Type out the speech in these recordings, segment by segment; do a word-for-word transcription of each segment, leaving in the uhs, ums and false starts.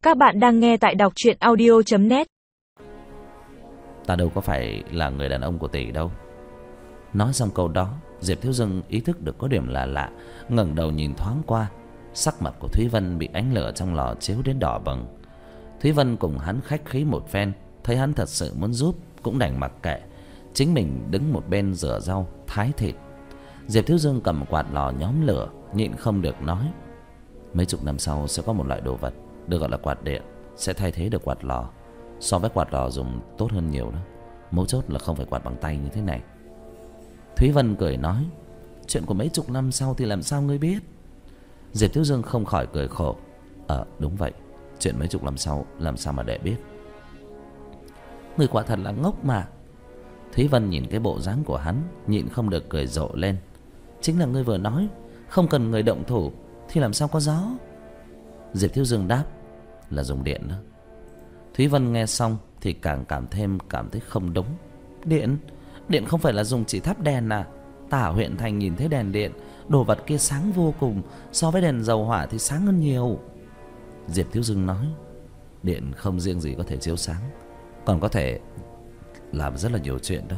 Các bạn đang nghe tại đọc truyện audio chấm net. Ta đâu có phải là người đàn ông của tỷ đâu. Nói xong câu đó, Diệp Thiếu Dương ý thức được có điểm là lạ, ngẩng đầu nhìn thoáng qua. Sắc mặt của Thúy Vân bị ánh lửa trong lò chiếu đến đỏ bừng. Thúy Vân cùng hắn khách khí một phen, thấy hắn thật sự muốn giúp cũng đành mặc kệ, chính mình đứng một bên rửa rau thái thịt. Diệp Thiếu Dương cầm quạt lò nhóm lửa, nhịn không được nói: mấy chục năm sau sẽ có một loại đồ vật được gọi là quạt điện, sẽ thay thế được quạt lò. So với quạt lò dùng tốt hơn nhiều đó. Mấu chốt là không phải quạt bằng tay như thế này. Thúy Vân cười nói: chuyện của mấy chục năm sau thì làm sao ngươi biết? Diệp Thiếu Dương không khỏi cười khổ: Ờ đúng vậy, chuyện mấy chục năm sau làm sao mà để biết. Người quả thật là ngốc mà. Thúy Vân nhìn cái bộ dáng của hắn, nhịn không được cười rộ lên. Chính là ngươi vừa nói, không cần người động thủ thì làm sao có gió. Diệp Thiếu Dương đáp: là dùng điện đó. Thúy Vân nghe xong thì càng cảm thêm cảm thấy không đúng. Điện? Điện không phải là dùng chỉ thắp đèn à? Ta ở huyện thành nhìn thấy đèn điện, đồ vật kia sáng vô cùng, so với đèn dầu hỏa thì sáng hơn nhiều. Diệp Thiếu Dương nói: điện không riêng gì có thể chiếu sáng, còn có thể làm rất là nhiều chuyện đó.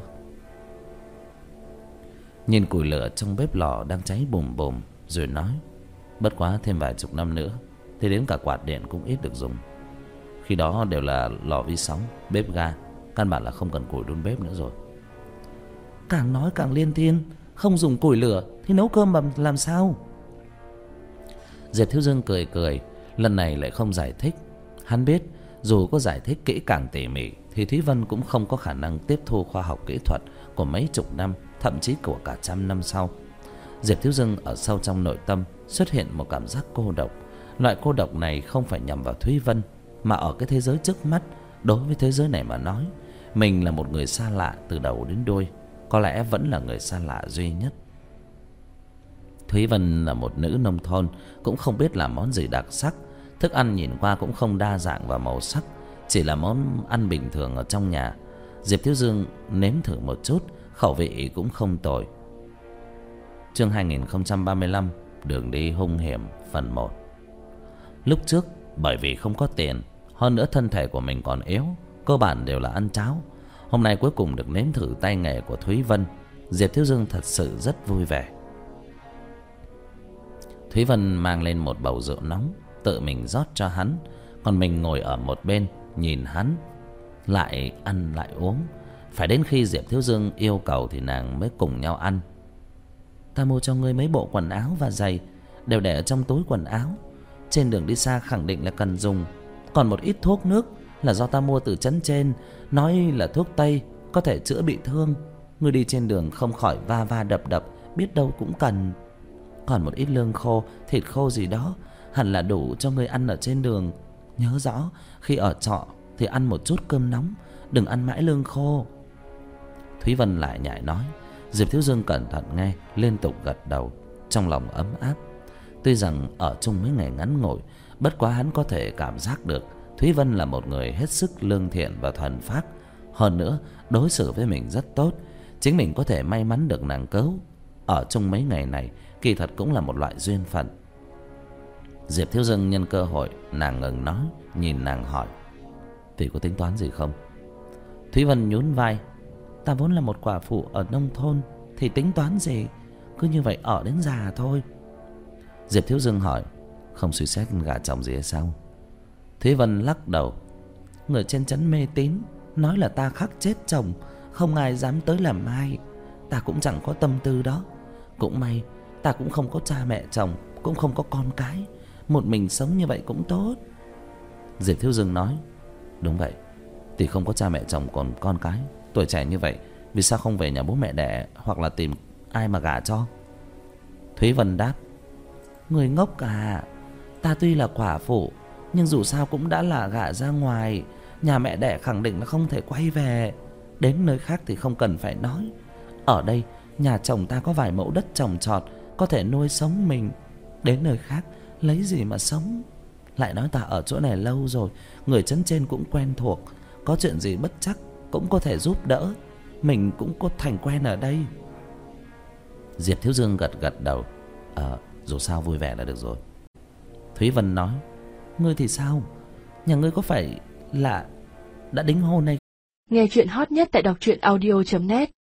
Nhìn củi lửa trong bếp lò đang cháy bùm bùm rồi nói: bất quá thêm vài chục năm nữa thì đến cả quạt điện cũng ít được dùng. Khi đó đều là lò vi sóng, bếp ga, căn bản là không cần củi đun bếp nữa rồi. Càng nói càng liên thiên, không dùng củi lửa thì nấu cơm bằng làm sao? Diệp Thiếu Dương cười cười, lần này lại không giải thích. Hắn biết dù có giải thích kỹ càng tỉ mỉ thì Thúy Vân cũng không có khả năng tiếp thu khoa học kỹ thuật của mấy chục năm, thậm chí của cả trăm năm sau. Diệp Thiếu Dương ở sâu trong nội tâm xuất hiện một cảm giác cô độc. Loại cô độc này không phải nhằm vào Thúy Vân, mà ở cái thế giới trước mắt. Đối với thế giới này mà nói, mình là một người xa lạ từ đầu đến đuôi, có lẽ vẫn là người xa lạ duy nhất. Thúy Vân là một nữ nông thôn, cũng không biết làm món gì đặc sắc. Thức ăn nhìn qua cũng không đa dạng và màu sắc, chỉ là món ăn bình thường ở trong nhà. Diệp Thiếu Dương nếm thử một chút, khẩu vị cũng không tồi. Chương hai nghìn không trăm ba mươi lăm, đường đi hung hiểm phần một. Lúc trước bởi vì không có tiền, hơn nữa thân thể của mình còn yếu, cơ bản đều là ăn cháo. Hôm nay cuối cùng được nếm thử tay nghề của Thúy Vân, Diệp Thiếu Dương thật sự rất vui vẻ. Thúy Vân mang lên một bầu rượu nóng, tự mình rót cho hắn, còn mình ngồi ở một bên nhìn hắn lại ăn lại uống. Phải đến khi Diệp Thiếu Dương yêu cầu thì nàng mới cùng nhau ăn. Ta mua cho ngươi mấy bộ quần áo và giày, đều để ở trong túi quần áo. Trên đường đi xa khẳng định là cần dùng. Còn một ít thuốc nước là do ta mua từ trấn trên, nói là thuốc tây, có thể chữa bị thương. Ngươi đi trên đường không khỏi va va đập đập, biết đâu cũng cần. Còn một ít lương khô, thịt khô gì đó, hẳn là đủ cho ngươi ăn ở trên đường. Nhớ rõ, khi ở trọ thì ăn một chút cơm nóng, đừng ăn mãi lương khô. Thúy Vân lại nhại nói. Diệp Thiếu Dương cẩn thận nghe, liên tục gật đầu, trong lòng ấm áp. Tuy rằng ở chung mấy ngày ngắn ngủi, bất quá hắn có thể cảm giác được Thúy Vân là một người hết sức lương thiện và thuần phác. Hơn nữa đối xử với mình rất tốt. Chính mình có thể may mắn được nàng cứu. Ở chung mấy ngày này kỳ thật cũng là một loại duyên phận. Diệp Thiếu Dương nhân cơ hội nàng ngừng nói, nhìn nàng hỏi: tỷ có tính toán gì không? Thúy Vân nhún vai: ta vốn là một quả phụ ở nông thôn, thì tính toán gì, cứ như vậy ở đến già thôi. Diệp Thiếu Dương hỏi: không suy xét gả chồng gì hay sao? Thúy Vân lắc đầu: người trên trấn mê tín, nói là ta khắc chết chồng, không ai dám tới làm ai. Ta cũng chẳng có tâm tư đó. Cũng may ta cũng không có cha mẹ chồng, cũng không có con cái, một mình sống như vậy cũng tốt. Diệp Thiếu Dương nói: đúng vậy, tỷ không có cha mẹ chồng còn con cái, tuổi trẻ như vậy vì sao không về nhà bố mẹ đẻ, hoặc là tìm ai mà gả cho? Thúy Vân đáp: người ngốc à, ta tuy là quả phụ, nhưng dù sao cũng đã là gả ra ngoài, nhà mẹ đẻ khẳng định là không thể quay về. Đến nơi khác thì không cần phải nói. Ở đây nhà chồng ta có vài mẫu đất trồng trọt, có thể nuôi sống mình. Đến nơi khác lấy gì mà sống? Lại nói ta ở chỗ này lâu rồi, người trấn trên cũng quen thuộc, có chuyện gì bất trắc cũng có thể giúp đỡ. Mình cũng có thành quen ở đây. Diệp Thiếu Dương gật gật đầu: Ờ, dù sao vui vẻ là được rồi. Thúy Vân nói: ngươi thì sao? nhà ngươi có phải là đã đính hôn hay? Nghe chuyện hot nhất tại đọc truyện audio chấm net.